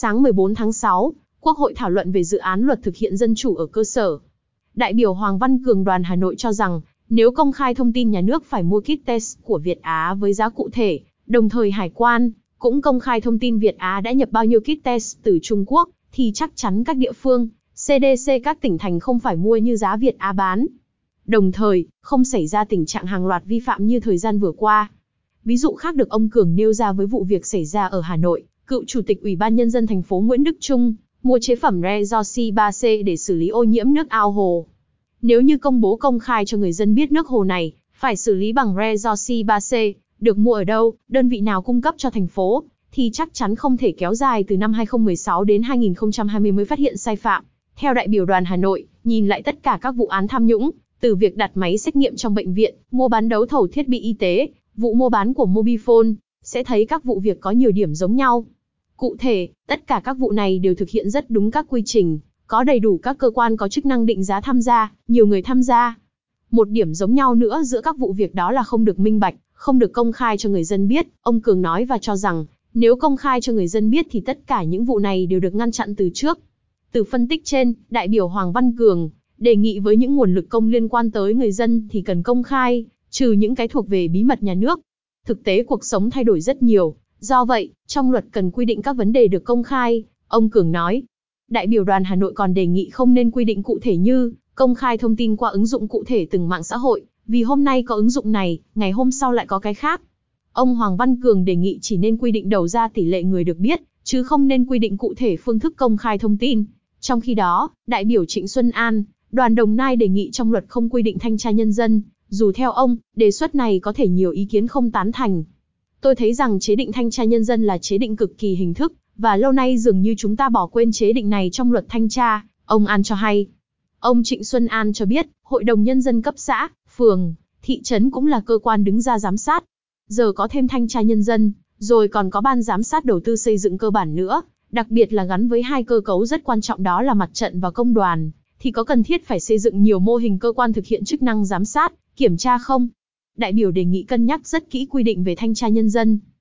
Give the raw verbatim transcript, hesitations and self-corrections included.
Sáng mười bốn tháng sáu, Quốc hội thảo luận về dự án luật thực hiện dân chủ ở cơ sở. Đại biểu Hoàng Văn Cường đoàn Hà Nội cho rằng, nếu công khai thông tin nhà nước phải mua kit test của Việt Á với giá cụ thể, đồng thời hải quan cũng công khai thông tin Việt Á đã nhập bao nhiêu kit test từ Trung Quốc, thì chắc chắn các địa phương, xê đê xê các tỉnh thành không phải mua như giá Việt Á bán. Đồng thời, không xảy ra tình trạng hàng loạt vi phạm như thời gian vừa qua. Ví dụ khác được ông Cường nêu ra với vụ việc xảy ra ở Hà Nội, cựu Chủ tịch Ủy ban Nhân dân thành phố Nguyễn Đức Chung mua chế phẩm Resorci ba C để xử lý ô nhiễm nước ao hồ. Nếu như công bố công khai cho người dân biết nước hồ này phải xử lý bằng Resorci ba C, được mua ở đâu, đơn vị nào cung cấp cho thành phố, thì chắc chắn không thể kéo dài từ năm hai không một sáu đến hai nghìn không trăm hai mươi mới phát hiện sai phạm. Theo đại biểu đoàn Hà Nội, nhìn lại tất cả các vụ án tham nhũng, từ việc đặt máy xét nghiệm trong bệnh viện, mua bán đấu thầu thiết bị y tế, vụ mua bán của Mobifone, sẽ thấy các vụ việc có nhiều điểm giống nhau. Cụ thể, tất cả các vụ này đều thực hiện rất đúng các quy trình, có đầy đủ các cơ quan có chức năng định giá tham gia, nhiều người tham gia. Một điểm giống nhau nữa giữa các vụ việc đó là không được minh bạch, không được công khai cho người dân biết, ông Cường nói và cho rằng, nếu công khai cho người dân biết thì tất cả những vụ này đều được ngăn chặn từ trước. Từ phân tích trên, đại biểu Hoàng Văn Cường đề nghị với những nguồn lực công liên quan tới người dân thì cần công khai, trừ những cái thuộc về bí mật nhà nước. Thực tế cuộc sống thay đổi rất nhiều, do vậy, trong luật cần quy định các vấn đề được công khai, ông Cường nói. Đại biểu đoàn Hà Nội còn đề nghị không nên quy định cụ thể như công khai thông tin qua ứng dụng cụ thể từng mạng xã hội, vì hôm nay có ứng dụng này, ngày hôm sau lại có cái khác. Ông Hoàng Văn Cường đề nghị chỉ nên quy định đầu ra tỷ lệ người được biết, chứ không nên quy định cụ thể phương thức công khai thông tin. Trong khi đó, đại biểu Trịnh Xuân An, đoàn Đồng Nai đề nghị trong luật không quy định thanh tra nhân dân, dù theo ông, đề xuất này có thể nhiều ý kiến không tán thành. Tôi thấy rằng chế định thanh tra nhân dân là chế định cực kỳ hình thức, và lâu nay dường như chúng ta bỏ quên chế định này trong luật thanh tra, ông An cho hay. Ông Trịnh Xuân An cho biết, Hội đồng Nhân dân cấp xã, phường, thị trấn cũng là cơ quan đứng ra giám sát. Giờ có thêm thanh tra nhân dân, rồi còn có ban giám sát đầu tư xây dựng cơ bản nữa, đặc biệt là gắn với hai cơ cấu rất quan trọng đó là mặt trận và công đoàn, thì có cần thiết phải xây dựng nhiều mô hình cơ quan thực hiện chức năng giám sát, kiểm tra không? Đại biểu đề nghị cân nhắc rất kỹ quy định về thanh tra nhân dân.